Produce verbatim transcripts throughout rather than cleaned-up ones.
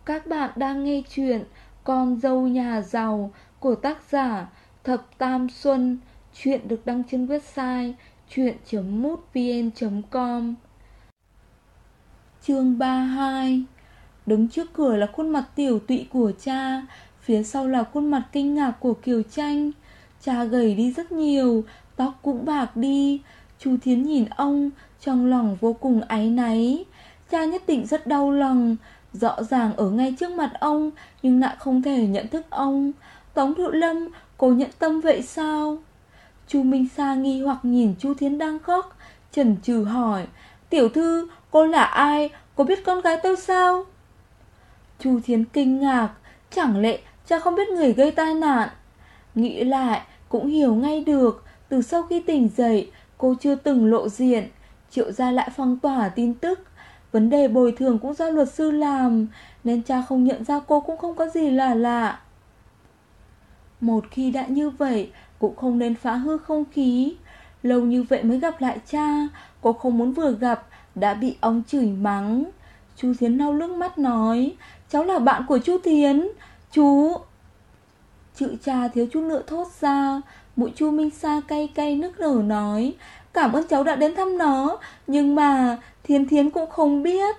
Các bạn đang nghe chuyện Con dâu nhà giàu của tác giả Thập Tam Xuân. Chuyện được đăng trên website chuyện chấm mútvn chấm com. Chương ba mươi hai. Đứng trước cửa là khuôn mặt tiểu tụy của cha, phía sau là khuôn mặt kinh ngạc của Kiều Tranh. Cha gầy đi rất nhiều, tóc cũng bạc đi. Chu Thiến nhìn ông, trong lòng vô cùng áy náy. Cha nhất định rất đau lòng, rõ ràng ở ngay trước mặt ông nhưng lại không thể nhận thức ông. Tống Thiệu Lâm, cô nhận tâm vậy sao? Chu Minh Sa nghi hoặc nhìn Chu Thiến đang khóc, chần chừ hỏi: Tiểu thư, cô là ai? Cô biết con gái tôi sao? Chu Thiến kinh ngạc, chẳng lẽ cha không biết người gây tai nạn? Nghĩ lại cũng hiểu ngay được, từ sau khi tỉnh dậy cô chưa từng lộ diện, Triệu gia lại phong tỏa tin tức. Vấn đề bồi thường cũng do luật sư làm, nên cha không nhận ra cô cũng không có gì là lạ. Một khi đã như vậy, cũng không nên phá hư không khí. Lâu như vậy mới gặp lại cha, cô không muốn vừa gặp đã bị ông chửi mắng. Chu Thiến lau nước mắt nói: Cháu là bạn của Chu Thiến. Chú... Chữ cha thiếu chút nữa thốt ra. Mũi Chu Minh Sa cay cay nức nở nói: Cảm ơn cháu đã đến thăm nó, nhưng mà Thiến Thiến cũng không biết.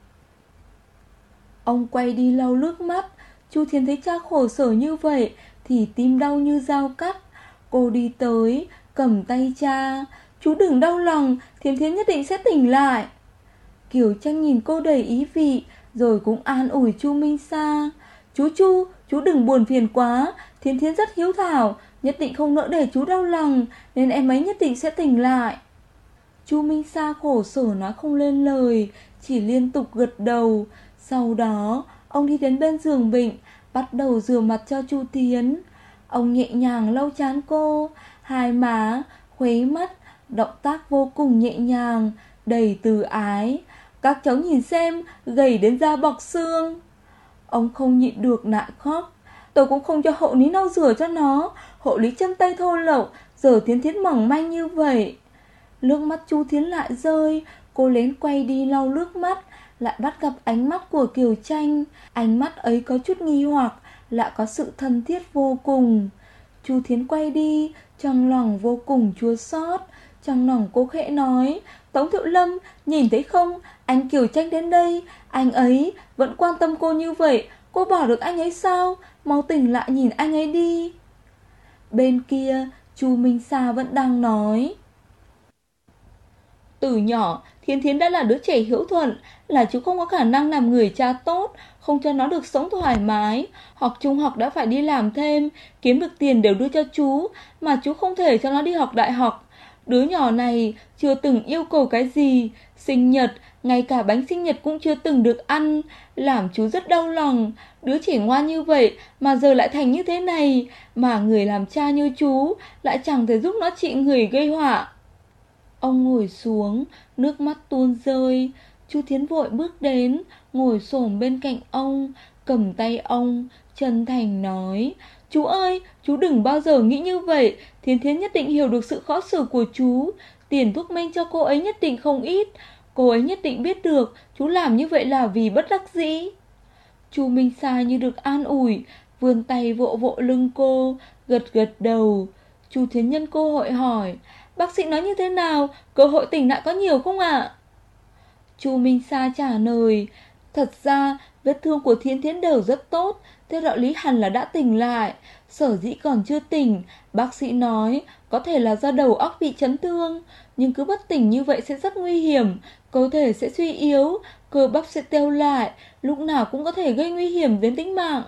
Ông quay đi lau nước mắt. Chu Thiến thấy cha khổ sở như vậy thì tim đau như dao cắt. Cô đi tới cầm tay cha: Chú đừng đau lòng, Thiến Thiến nhất định sẽ tỉnh lại. Kiều Tranh nhìn cô đầy ý vị, rồi cũng an ủi Chu Minh Sa: Chú Chu, chú đừng buồn phiền quá, Thiến Thiến rất hiếu thảo, nhất định không nỡ để chú đau lòng, nên em ấy nhất định sẽ tỉnh lại. Chu Minh Sa khổ sở nói không lên lời, chỉ liên tục gật đầu. Sau đó ông đi đến bên giường bệnh, bắt đầu rửa mặt cho Chu Thiến. Ông nhẹ nhàng lau trán cô, hai má, khuấy mắt, động tác vô cùng nhẹ nhàng, đầy từ ái. Các cháu nhìn xem, gầy đến da bọc xương. Ông không nhịn được lại khóc. Tôi cũng không cho hộ lý lau rửa cho nó, hộ lý chân tay thô lậu, giờ Thiến Thiến mỏng manh như vậy. Nước mắt Chu Thiến lại rơi, cô lén quay đi lau nước mắt, lại bắt gặp ánh mắt của Kiều Tranh. Ánh mắt ấy có chút nghi hoặc, lại có sự thân thiết vô cùng. Chu Thiến quay đi, trong lòng vô cùng chua xót. Trong lòng cô khẽ nói: Tống Thiệu Lâm, nhìn thấy không, anh Kiều Tranh đến đây, anh ấy vẫn quan tâm cô như vậy, cô bỏ được anh ấy sao? Mau tỉnh lại nhìn anh ấy đi. Bên kia Chu Minh Sa vẫn đang nói: Từ nhỏ Thiến Thiến đã là đứa trẻ hiếu thuận, là chú không có khả năng làm người cha tốt, không cho nó được sống thoải mái. Học trung học đã phải đi làm thêm, kiếm được tiền đều đưa cho chú, mà chú không thể cho nó đi học đại học. Đứa nhỏ này chưa từng yêu cầu cái gì, sinh nhật, ngay cả bánh sinh nhật cũng chưa từng được ăn, làm chú rất đau lòng. Đứa trẻ ngoan như vậy mà giờ lại thành như thế này, mà người làm cha như chú lại chẳng thể giúp nó trị người gây họa. Ông ngồi xuống, nước mắt tuôn rơi. Chu Thiến vội bước đến, ngồi xổm bên cạnh ông, cầm tay ông, chân thành nói: Chú ơi, chú đừng bao giờ nghĩ như vậy, Thiến Thiến nhất định hiểu được sự khó xử của chú. Tiền thuốc men cho cô ấy nhất định không ít, cô ấy nhất định biết được chú làm như vậy là vì bất đắc dĩ. Chu Minh Sa như được an ủi, vươn tay vỗ vỗ lưng cô, gật gật đầu. Chu Thiến nhân cơ hội hỏi: Bác sĩ nói như thế nào? Cơ hội tỉnh lại có nhiều không ạ? Chu Minh Sa trả lời: Thật ra vết thương của Thiến Thiến đều rất tốt, theo đạo lý hẳn là đã tỉnh lại. Sở dĩ còn chưa tỉnh, bác sĩ nói có thể là do đầu óc bị chấn thương, nhưng cứ bất tỉnh như vậy sẽ rất nguy hiểm, cơ thể sẽ suy yếu, cơ bắp sẽ teo lại, lúc nào cũng có thể gây nguy hiểm đến tính mạng.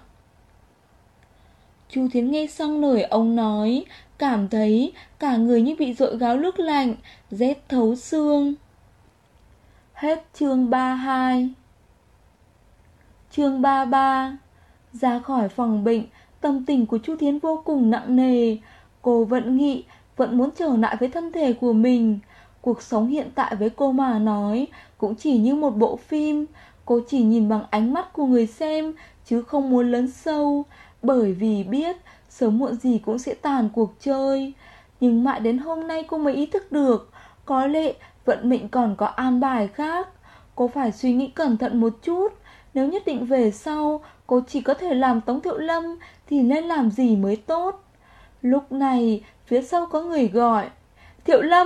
Chu Thiến nghe xong lời ông nói, cảm thấy cả người như bị dội gáo nước lạnh, rét thấu xương. Hết chương ba mươi hai. Chương ba mươi ba. Ra khỏi phòng bệnh, tâm tình của Chu Thiến vô cùng nặng nề. Cô vẫn nghĩ, vẫn muốn trở lại với thân thể của mình. Cuộc sống hiện tại với cô mà nói cũng chỉ như một bộ phim. Cô chỉ nhìn bằng ánh mắt của người xem, chứ không muốn lấn sâu, bởi vì biết sớm muộn gì cũng sẽ tàn cuộc chơi. Nhưng mãi đến hôm nay cô mới ý thức được, có lẽ vận mệnh còn có an bài khác. Cô phải suy nghĩ cẩn thận một chút. Nếu nhất định về sau cô chỉ có thể làm Tống Thiệu Lâm thì nên làm gì mới tốt. Lúc này phía sau có người gọi: Thiệu Lâm.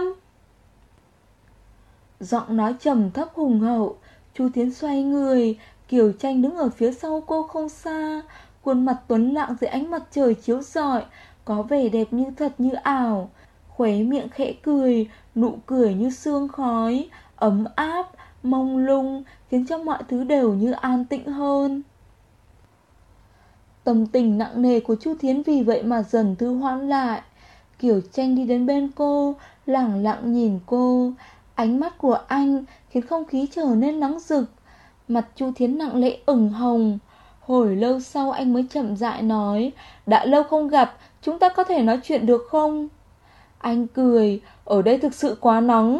Giọng nói trầm thấp hùng hậu. Chu Thiến xoay người, Kiều Tranh đứng ở phía sau cô không xa, khuôn mặt tuấn lãng dưới ánh mặt trời chiếu rọi, có vẻ đẹp như thật như ảo. Khóe miệng khẽ cười, nụ cười như sương khói, ấm áp, mông lung, khiến cho mọi thứ đều như an tĩnh hơn. Tâm tình nặng nề của Chu Thiến vì vậy mà dần thư hoãn lại. Kiều Tranh đi đến bên cô, lẳng lặng nhìn cô. Ánh mắt của anh khiến không khí trở nên nóng rực. Mặt Chu Thiến nặng lẽ ửng hồng. Hồi lâu sau anh mới chậm rãi nói: Đã lâu không gặp, chúng ta có thể nói chuyện được không? Anh cười: Ở đây thực sự quá nóng.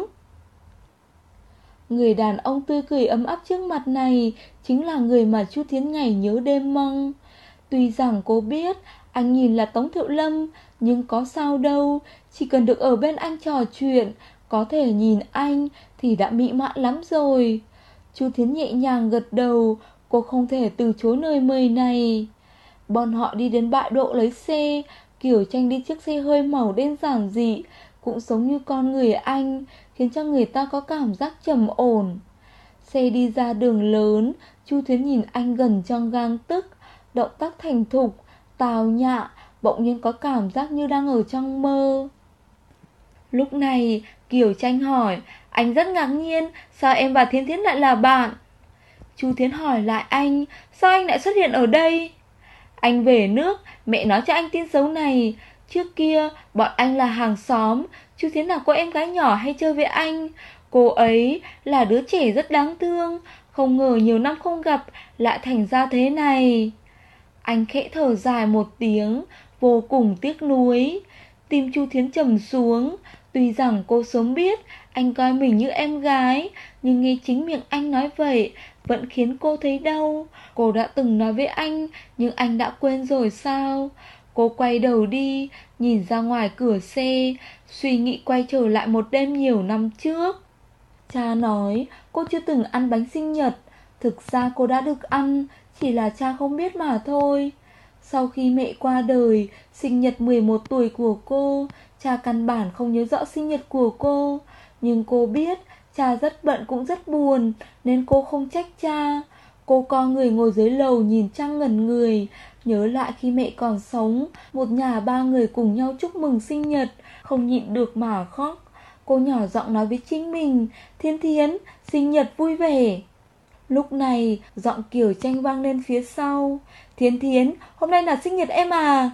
Người đàn ông tươi cười ấm áp trước mặt này chính là người mà Chu Thiến ngày nhớ đêm mong. Tuy rằng cô biết anh nhìn là Tống Thiệu Lâm, nhưng có sao đâu, chỉ cần được ở bên anh trò chuyện, có thể nhìn anh thì đã mỹ mãn lắm rồi. Chu Thiến nhẹ nhàng gật đầu, cô không thể từ chối lời mời này. Bọn họ đi đến bãi đỗ lấy xe. Kiều Tranh đi chiếc xe hơi màu đen giản dị, cũng giống như con người anh, khiến cho người ta có cảm giác trầm ổn. Xe đi ra đường lớn, Chu Thiến nhìn anh gần trong gang tấc, động tác thành thục, tào nhã, bỗng nhiên có cảm giác như đang ở trong mơ. Lúc này Kiều Tranh hỏi: Anh rất ngạc nhiên, sao em và Thiến Thiến lại là bạn? Chu Thiến hỏi lại anh: Sao anh lại xuất hiện ở đây? Anh về nước, mẹ nói cho anh tin xấu này. Trước kia bọn anh là hàng xóm. Chu Thiến là cô em gái nhỏ hay chơi với anh. Cô ấy là đứa trẻ rất đáng thương. Không ngờ nhiều năm không gặp lại thành ra thế này. Anh khẽ thở dài một tiếng, vô cùng tiếc nuối. Tim Chu Thiến trầm xuống. Tuy rằng cô sớm biết anh coi mình như em gái, nhưng nghe chính miệng anh nói vậy vẫn khiến cô thấy đau. Cô đã từng nói với anh, nhưng anh đã quên rồi sao? Cô quay đầu đi, nhìn ra ngoài cửa xe, suy nghĩ quay trở lại một đêm nhiều năm trước. Cha nói cô chưa từng ăn bánh sinh nhật. Thực ra cô đã được ăn, chỉ là cha không biết mà thôi. Sau khi mẹ qua đời, sinh nhật mười một tuổi của cô, cha căn bản không nhớ rõ sinh nhật của cô. Nhưng cô biết cha rất bận cũng rất buồn, nên cô không trách cha. Cô co người ngồi dưới lầu nhìn trăng ngẩn người, nhớ lại khi mẹ còn sống, một nhà ba người cùng nhau chúc mừng sinh nhật, không nhịn được mà khóc. Cô nhỏ giọng nói với chính mình: Thiến Thiến, sinh nhật vui vẻ. Lúc này giọng Kiều Tranh vang lên phía sau: Thiến Thiến, hôm nay là sinh nhật em à?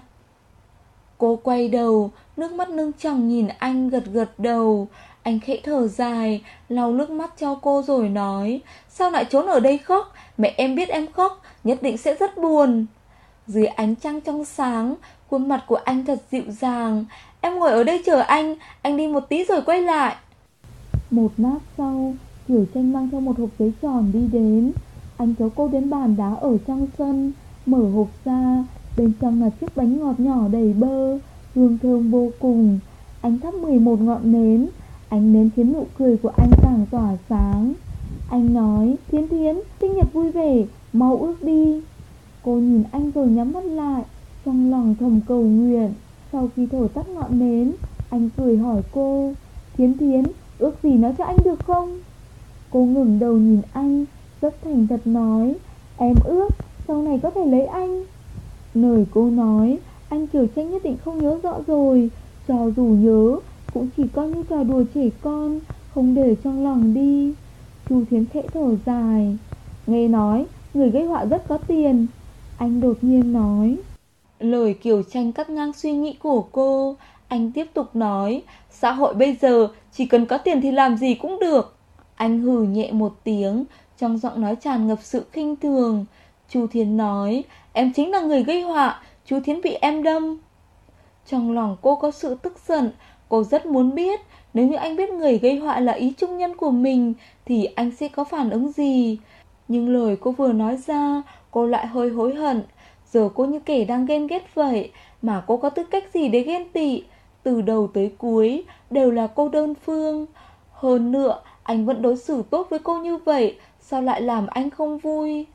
Cô quay đầu, nước mắt nâng tròng nhìn anh, gật gật đầu. Anh khẽ thở dài, lau nước mắt cho cô rồi nói: Sao lại trốn ở đây khóc? Mẹ em biết em khóc, nhất định sẽ rất buồn. Dưới ánh trăng trong sáng, khuôn mặt của anh thật dịu dàng. Em ngồi ở đây chờ anh, anh đi một tí rồi quay lại. Một lát sau, Kiều Tranh mang theo một hộp giấy tròn đi đến. Anh kéo cô đến bàn đá ở trong sân, mở hộp ra. Bên trong là chiếc bánh ngọt nhỏ đầy bơ, hương thơm vô cùng. Anh thắp mười một ngọn nến. Ánh nến khiến nụ cười của anh càng tỏa sáng. Anh nói: Thiến Thiến, sinh nhật vui vẻ, mau ước đi. Cô nhìn anh rồi nhắm mắt lại, trong lòng thầm cầu nguyện. Sau khi thổi tắt ngọn nến, anh cười hỏi cô: Thiến Thiến, ước gì nói cho anh được không? Cô ngẩng đầu nhìn anh, rất thành thật nói: Em ước sau này có thể lấy anh. Lời cô nói, anh Kiều Tranh nhất định không nhớ rõ rồi. Cho dù nhớ, cũng chỉ coi như trò đùa trẻ con, không để trong lòng đi. Chu Thiến khẽ thở dài. Nghe nói người gây họa rất có tiền, anh đột nhiên nói. Lời Kiều Tranh cắt ngang suy nghĩ của cô. Anh tiếp tục nói: Xã hội bây giờ chỉ cần có tiền thì làm gì cũng được. Anh hừ nhẹ một tiếng, trong giọng nói tràn ngập sự khinh thường. Chu Thiến nói: Em chính là người gây họa, chú Thiến bị em đâm. Trong lòng cô có sự tức giận. Cô rất muốn biết nếu như anh biết người gây họa là ý trung nhân của mình thì anh sẽ có phản ứng gì. Nhưng lời cô vừa nói ra, cô lại hơi hối hận. Giờ cô như kẻ đang ghen ghét vậy, mà cô có tư cách gì để ghen tị? Từ đầu tới cuối đều là cô đơn phương. Hơn nữa, anh vẫn đối xử tốt với cô như vậy, sao lại làm anh không vui?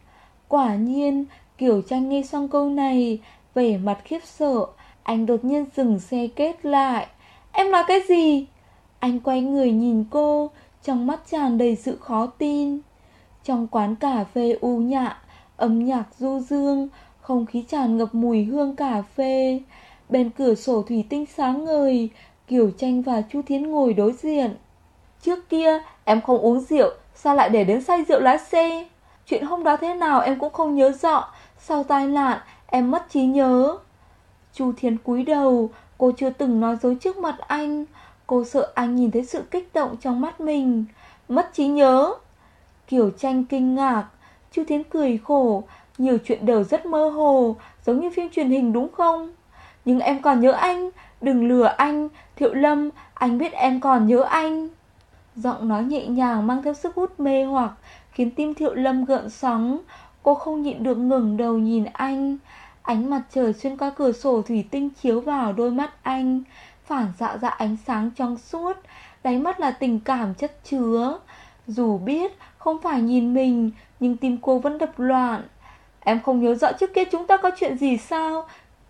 Quả nhiên, Kiều Tranh nghe xong câu này, vẻ mặt khiếp sợ. Anh đột nhiên dừng xe kết lại. Em nói cái gì? Anh quay người nhìn cô, trong mắt tràn đầy sự khó tin. Trong quán cà phê u nhã, âm nhạc du dương, không khí tràn ngập mùi hương cà phê. Bên cửa sổ thủy tinh sáng ngời, Kiều Tranh và Chu Thiến ngồi đối diện. Trước kia em không uống rượu, sao lại để đến say rượu lái xe? Chuyện hôm đó thế nào em cũng không nhớ rõ. Sau tai nạn em mất trí nhớ. Chu Thiến cúi đầu, cô chưa từng nói dối trước mặt anh. Cô sợ anh nhìn thấy sự kích động trong mắt mình. Mất trí nhớ? Kiều Tranh kinh ngạc. Chu Thiến cười khổ. Nhiều chuyện đều rất mơ hồ, giống như phim truyền hình đúng không? Nhưng em còn nhớ anh. Đừng lừa anh, Thiệu Lâm, anh biết em còn nhớ anh. Giọng nói nhẹ nhàng mang theo sức hút mê hoặc, khiến tim Thiệu Lâm gợn sóng. Cô không nhịn được ngẩng đầu nhìn anh. Ánh mặt trời xuyên qua cửa sổ thủy tinh chiếu vào đôi mắt anh, phản xạ ra ánh sáng trong suốt. Đáy mắt là tình cảm chất chứa. Dù biết không phải nhìn mình, nhưng tim cô vẫn đập loạn. Em không nhớ rõ trước kia chúng ta có chuyện gì sao?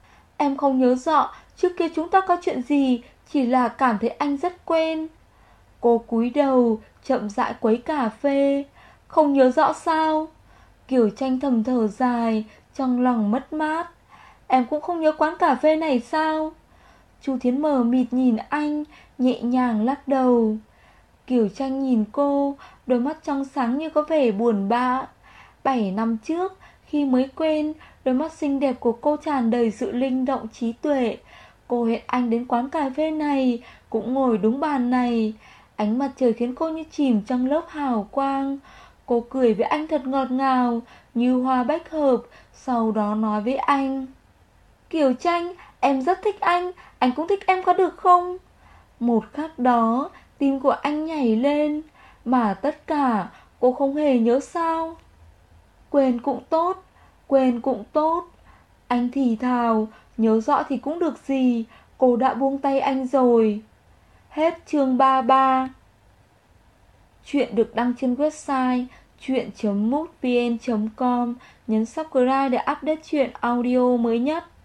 Em không nhớ rõ trước kia chúng ta có chuyện gì, chỉ là cảm thấy anh rất quen. Cô cúi đầu, chậm rãi quấy cà phê. Không nhớ rõ sao? Kiều Tranh thầm thở dài, trong lòng mất mát. Em cũng không nhớ quán cà phê này sao? Chu Thiến mờ mịt nhìn anh, nhẹ nhàng lắc đầu. Kiều Tranh nhìn cô, đôi mắt trong sáng như có vẻ buồn bã. Bảy năm trước, khi mới quen, đôi mắt xinh đẹp của cô tràn đầy sự linh động trí tuệ. Cô hẹn anh đến quán cà phê này, cũng ngồi đúng bàn này. Ánh mặt trời khiến cô như chìm trong lớp hào quang. Cô cười với anh thật ngọt ngào, như hoa bách hợp, sau đó nói với anh. Kiều Tranh, em rất thích anh, anh cũng thích em có được không? Một khắc đó, tim của anh nhảy lên, mà tất cả cô không hề nhớ sao? Quên cũng tốt, quên cũng tốt. Anh thì thào, nhớ rõ thì cũng được gì, cô đã buông tay anh rồi. Hết chương ba mươi ba. Chuyện được đăng trên website chuyện chấm mútvn chấm com. Nhấn subscribe để update chuyện audio mới nhất.